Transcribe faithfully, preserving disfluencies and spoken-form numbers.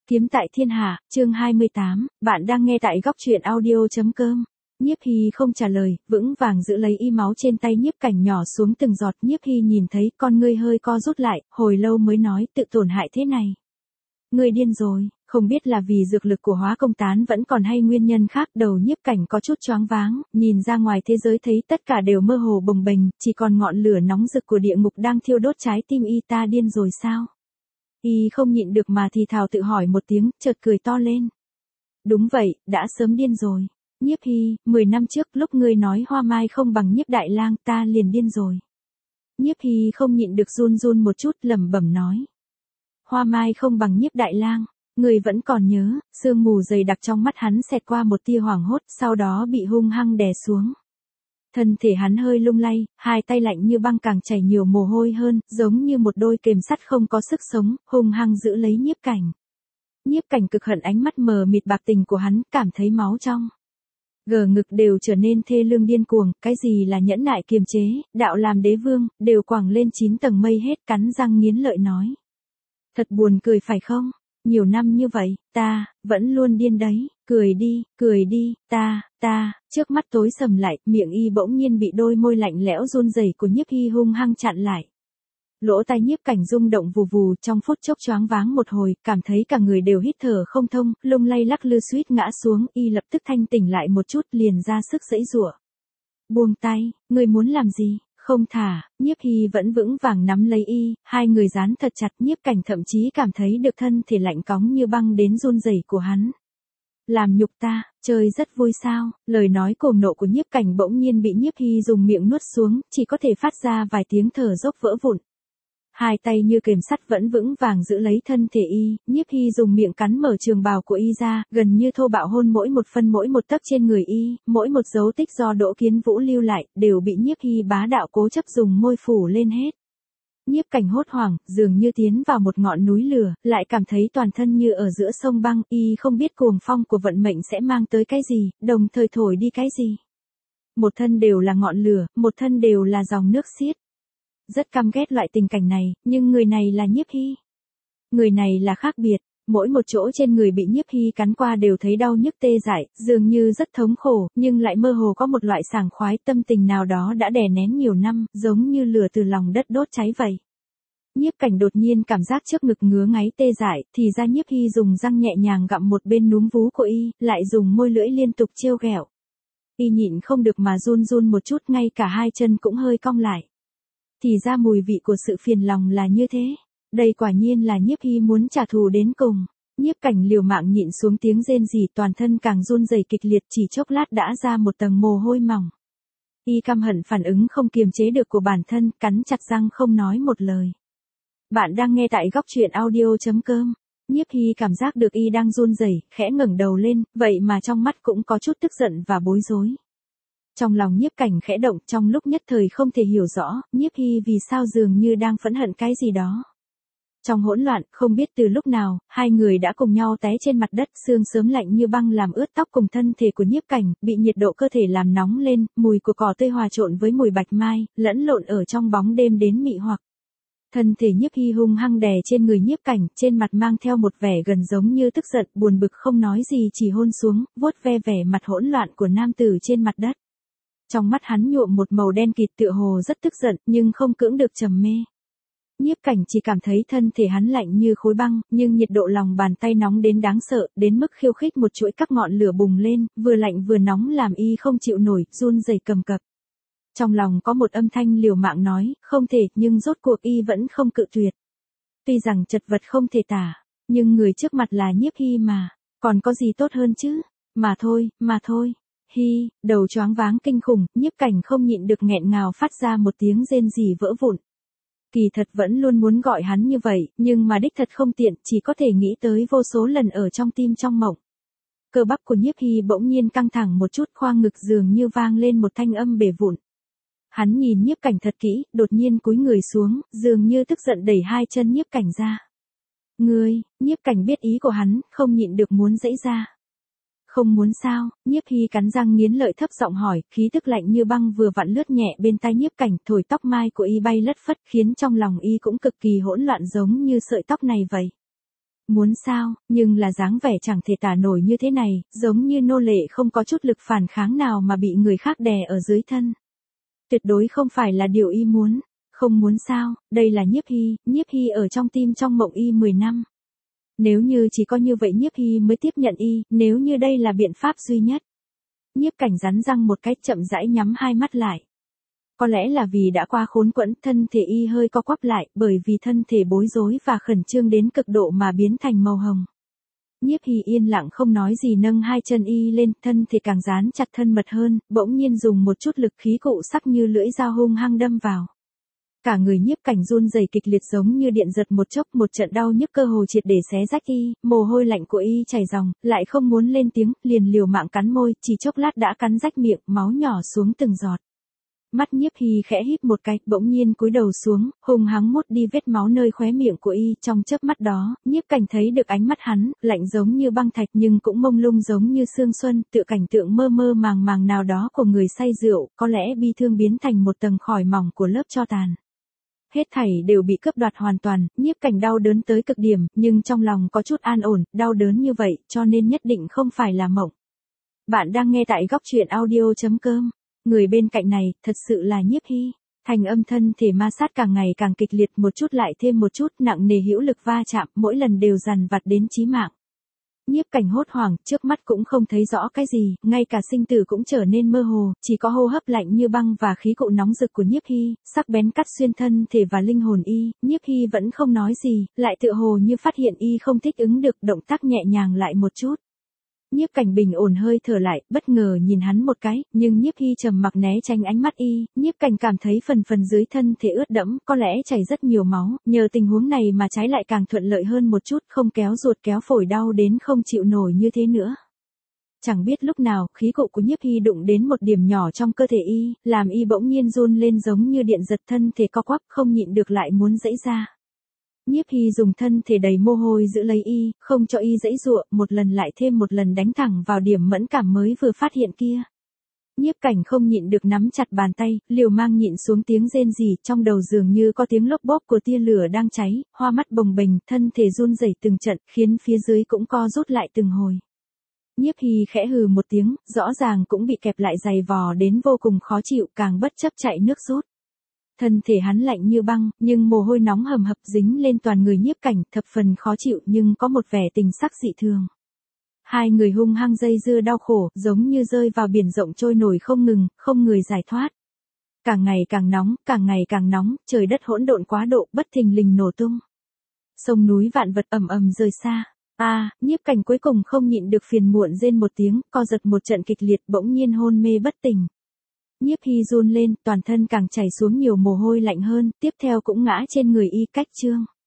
Kiếm tại thiên hạ, chương hai mươi tám, bạn đang nghe tại góc truyện audio.com. Nhiếp Hy không trả lời, vững vàng giữ lấy y máu trên tay Nhiếp Cảnh nhỏ xuống từng giọt. Nhiếp Hy nhìn thấy con ngươi hơi co rút lại, hồi lâu mới nói, tự tổn hại thế này. Ngươi điên rồi, không biết là vì dược lực của Hóa Công Tán vẫn còn hay nguyên nhân khác. Đầu Nhiếp Cảnh có chút choáng váng, nhìn ra ngoài thế giới thấy tất cả đều mơ hồ bồng bềnh, chỉ còn ngọn lửa nóng rực của địa ngục đang thiêu đốt trái tim y. Ta điên rồi sao? Y không nhịn được mà thì thào tự hỏi một tiếng, chợt cười to lên. Đúng vậy, đã sớm điên rồi. Nhiếp Hy, mười năm trước lúc ngươi nói Hoa Mai không bằng Nhiếp Đại Lang, ta liền điên rồi. Nhiếp Hy không nhịn được run run một chút, lẩm bẩm nói. Hoa Mai không bằng Nhiếp Đại Lang, ngươi vẫn còn nhớ? Sương mù dày đặc trong mắt hắn xẹt qua một tia hoảng hốt, sau đó bị hung hăng đè xuống. Thân thể hắn hơi lung lay, hai tay lạnh như băng càng chảy nhiều mồ hôi hơn, giống như một đôi kềm sắt không có sức sống, hung hăng giữ lấy Nhiếp Cảnh. Nhiếp Cảnh cực hận ánh mắt mờ mịt bạc tình của hắn, cảm thấy máu trong gờ ngực đều trở nên thê lương điên cuồng. Cái gì là nhẫn nại kiềm chế, đạo làm đế vương, đều quẳng lên chín tầng mây hết. Cắn răng nghiến lợi nói. Thật buồn cười phải không? Nhiều năm như vậy, ta, vẫn luôn điên đấy. Cười đi, cười đi, ta, ta, trước mắt tối sầm lại, miệng y bỗng nhiên bị đôi môi lạnh lẽo run rẩy của Nhiếp Hy hung hăng chặn lại. Lỗ tai Nhiếp Cảnh rung động vù vù, trong phút chốc choáng váng một hồi, cảm thấy cả người đều hít thở không thông, lung lay lắc lư suýt ngã xuống. Y lập tức thanh tỉnh lại một chút, liền ra sức giãy giụa. Buông tay, ngươi muốn làm gì? Không thả. Nhiếp Hy vẫn vững vàng nắm lấy y, hai người dán thật chặt. Nhiếp Cảnh thậm chí cảm thấy được thân thể lạnh cóng như băng đến run rẩy của hắn. Làm nhục ta, chơi rất vui sao? Lời nói cuồng nộ của Nhiếp Cảnh bỗng nhiên bị Nhiếp Hy dùng miệng nuốt xuống, chỉ có thể phát ra vài tiếng thở dốc vỡ vụn. Hai tay như kềm sắt vẫn vững vàng giữ lấy thân thể y. Nhiếp Hy dùng miệng cắn mở trường bào của y ra, gần như thô bạo hôn mỗi một phân mỗi một tấc trên người y, mỗi một dấu tích do Đỗ Kiến Vũ lưu lại, đều bị Nhiếp Hy bá đạo cố chấp dùng môi phủ lên hết. Nhiếp Cảnh hốt hoảng, dường như tiến vào một ngọn núi lửa, lại cảm thấy toàn thân như ở giữa sông băng. Y không biết cuồng phong của vận mệnh sẽ mang tới cái gì, đồng thời thổi đi cái gì. Một thân đều là ngọn lửa, một thân đều là dòng nước xiết. Rất căm ghét loại tình cảnh này, nhưng người này là Nhiếp Hy. Người này là khác biệt, mỗi một chỗ trên người bị Nhiếp Hy cắn qua đều thấy đau nhức tê dại, dường như rất thống khổ, nhưng lại mơ hồ có một loại sảng khoái tâm tình nào đó đã đè nén nhiều năm, giống như lửa từ lòng đất đốt cháy vậy. Nhiếp Cảnh đột nhiên cảm giác trước ngực ngứa ngáy tê dại, thì ra Nhiếp Hy dùng răng nhẹ nhàng gặm một bên núm vú của y, lại dùng môi lưỡi liên tục trêu ghẹo. Y nhịn không được mà run run một chút, ngay cả hai chân cũng hơi cong lại. Thì ra mùi vị của sự phiền lòng là như thế. Đây quả nhiên là Nhiếp Hy muốn trả thù đến cùng. Nhiếp Cảnh liều mạng nhịn xuống tiếng rên rỉ, toàn thân càng run rẩy kịch liệt, chỉ chốc lát đã ra một tầng mồ hôi mỏng. Y căm hận phản ứng không kiềm chế được của bản thân, cắn chặt răng không nói một lời. Bạn đang nghe tại góc truyện audio.com. Nhiếp Hy cảm giác được y đang run rẩy, khẽ ngẩng đầu lên, vậy mà trong mắt cũng có chút tức giận và bối rối. Trong lòng Nhiếp Cảnh khẽ động, trong lúc nhất thời không thể hiểu rõ, Nhiếp Hy vì sao dường như đang phẫn hận cái gì đó. Trong hỗn loạn, không biết từ lúc nào, hai người đã cùng nhau té trên mặt đất, sương sớm lạnh như băng làm ướt tóc cùng thân thể của Nhiếp Cảnh, bị nhiệt độ cơ thể làm nóng lên, mùi của cỏ tươi hòa trộn với mùi bạch mai, lẫn lộn ở trong bóng đêm đến mị hoặc. Thân thể Nhiếp Hy hung hăng đè trên người Nhiếp Cảnh, trên mặt mang theo một vẻ gần giống như tức giận, buồn bực không nói gì, chỉ hôn xuống, vuốt ve vẻ mặt hỗn loạn của nam tử trên mặt đất. Trong mắt hắn nhuộm một màu đen kịt, tựa hồ rất tức giận, nhưng không cưỡng được trầm mê. Nhiếp Cảnh chỉ cảm thấy thân thể hắn lạnh như khối băng, nhưng nhiệt độ lòng bàn tay nóng đến đáng sợ, đến mức khiêu khích một chuỗi các ngọn lửa bùng lên, vừa lạnh vừa nóng làm y không chịu nổi, run rẩy cầm cập. Trong lòng có một âm thanh liều mạng nói, không thể, nhưng rốt cuộc y vẫn không cự tuyệt. Tuy rằng chật vật không thể tả, nhưng người trước mặt là Nhiếp Hy mà, còn có gì tốt hơn chứ? Mà thôi, mà thôi. Hi, đầu choáng váng kinh khủng, Nhiếp Cảnh không nhịn được nghẹn ngào phát ra một tiếng rên rỉ vỡ vụn. Kỳ thật vẫn luôn muốn gọi hắn như vậy, nhưng mà đích thật không tiện, chỉ có thể nghĩ tới vô số lần ở trong tim trong mộng. Cơ bắp của Nhiếp Hy bỗng nhiên căng thẳng một chút, khoang ngực dường như vang lên một thanh âm bể vụn. Hắn nhìn Nhiếp Cảnh thật kỹ, đột nhiên cúi người xuống, dường như tức giận đẩy hai chân Nhiếp Cảnh ra. Ngươi, Nhiếp Cảnh biết ý của hắn, không nhịn được muốn giãy ra. Không muốn sao? Nhiếp Hy cắn răng nghiến lợi thấp giọng hỏi, khí tức lạnh như băng vừa vặn lướt nhẹ bên tai Nhiếp Cảnh, thổi tóc mai của y bay lất phất, khiến trong lòng y cũng cực kỳ hỗn loạn giống như sợi tóc này vậy. Muốn sao, nhưng là dáng vẻ chẳng thể tả nổi như thế này, giống như nô lệ không có chút lực phản kháng nào mà bị người khác đè ở dưới thân. Tuyệt đối không phải là điều y muốn. Không muốn sao, đây là Nhiếp Hy, Nhiếp Hy ở trong tim trong mộng y mười năm. Nếu như chỉ có như vậy Nhiếp Hy mới tiếp nhận y, nếu như đây là biện pháp duy nhất. Nhiếp Cảnh rắn răng một cách chậm rãi nhắm hai mắt lại. Có lẽ là vì đã qua khốn quẫn, thân thể y hơi co quắp lại, bởi vì thân thể bối rối và khẩn trương đến cực độ mà biến thành màu hồng. Nhiếp Hy yên lặng không nói gì, nâng hai chân y lên, thân thể càng dán chặt thân mật hơn, bỗng nhiên dùng một chút lực khí cụ sắc như lưỡi dao hung hăng đâm vào. Cả người Nhiếp Cảnh run rẩy kịch liệt giống như điện giật một chốc, một trận đau nhức cơ hồ triệt để xé rách y, mồ hôi lạnh của y chảy ròng, lại không muốn lên tiếng, liền liều mạng cắn môi, chỉ chốc lát đã cắn rách miệng, máu nhỏ xuống từng giọt. Mắt Nhiếp Hy khẽ híp một cái, bỗng nhiên cúi đầu xuống, hung hăng mút đi vết máu nơi khóe miệng của y, trong chớp mắt đó, Nhiếp Cảnh thấy được ánh mắt hắn, lạnh giống như băng thạch nhưng cũng mông lung giống như sương xuân, tựa cảnh tượng mơ mơ màng màng nào đó của người say rượu, có lẽ bi thương biến thành một tầng khỏi mỏng của lớp tro tàn. Hết thảy đều bị cướp đoạt hoàn toàn, Nhiếp Cảnh đau đớn tới cực điểm, nhưng trong lòng có chút an ổn, đau đớn như vậy, cho nên nhất định không phải là mộng. Bạn đang nghe tại góc truyện audio chấm com. Người bên cạnh này, thật sự là Nhiếp Hy. Thành âm thân thể ma sát càng ngày càng kịch liệt, một chút lại thêm một chút, nặng nề hữu lực va chạm, mỗi lần đều dằn vặt đến chí mạng. Nhiếp Cảnh hốt hoảng, trước mắt cũng không thấy rõ cái gì, ngay cả sinh tử cũng trở nên mơ hồ, chỉ có hô hấp lạnh như băng và khí cụ nóng rực của Nhiếp Hy, sắc bén cắt xuyên thân thể và linh hồn y, Nhiếp Hy vẫn không nói gì, lại tựa hồ như phát hiện y không thích ứng được, động tác nhẹ nhàng lại một chút. Nhiếp Cảnh bình ổn hơi thở lại, bất ngờ nhìn hắn một cái, nhưng Nhiếp Hy trầm mặc né tránh ánh mắt y, Nhiếp Cảnh cảm thấy phần phần dưới thân thể ướt đẫm, có lẽ chảy rất nhiều máu, nhờ tình huống này mà trái lại càng thuận lợi hơn một chút, không kéo ruột kéo phổi đau đến không chịu nổi như thế nữa. Chẳng biết lúc nào, khí cụ của Nhiếp Hy đụng đến một điểm nhỏ trong cơ thể y, làm y bỗng nhiên run lên giống như điện giật, thân thể co quắp, không nhịn được lại muốn giãy ra. Nhiếp Hy dùng thân thể đầy mồ hôi giữ lấy y, không cho y giãy giụa, một lần lại thêm một lần đánh thẳng vào điểm mẫn cảm mới vừa phát hiện kia. Nhiếp Cảnh không nhịn được nắm chặt bàn tay, liều mang nhịn xuống tiếng rên rỉ, trong đầu dường như có tiếng lốp bốp của tia lửa đang cháy, hoa mắt bồng bềnh, thân thể run rẩy từng trận, khiến phía dưới cũng co rút lại từng hồi. Nhiếp Hy khẽ hừ một tiếng, rõ ràng cũng bị kẹp lại dày vò đến vô cùng khó chịu, càng bất chấp chạy nước rút. Thân thể hắn lạnh như băng, nhưng mồ hôi nóng hầm hập dính lên toàn người Nhiếp Cảnh, thập phần khó chịu nhưng có một vẻ tình sắc dị thường. Hai người hung hăng dây dưa đau khổ, giống như rơi vào biển rộng trôi nổi không ngừng, không người giải thoát. Càng ngày càng nóng, càng ngày càng nóng, trời đất hỗn độn quá độ, bất thình lình nổ tung. Sông núi vạn vật ầm ầm rời xa. A, à, Nhiếp Cảnh cuối cùng không nhịn được phiền muộn rên một tiếng, co giật một trận kịch liệt, bỗng nhiên hôn mê bất tỉnh. Nhiếp Hy run lên, toàn thân càng chảy xuống nhiều mồ hôi lạnh hơn, tiếp theo cũng ngã trên người y cách chương.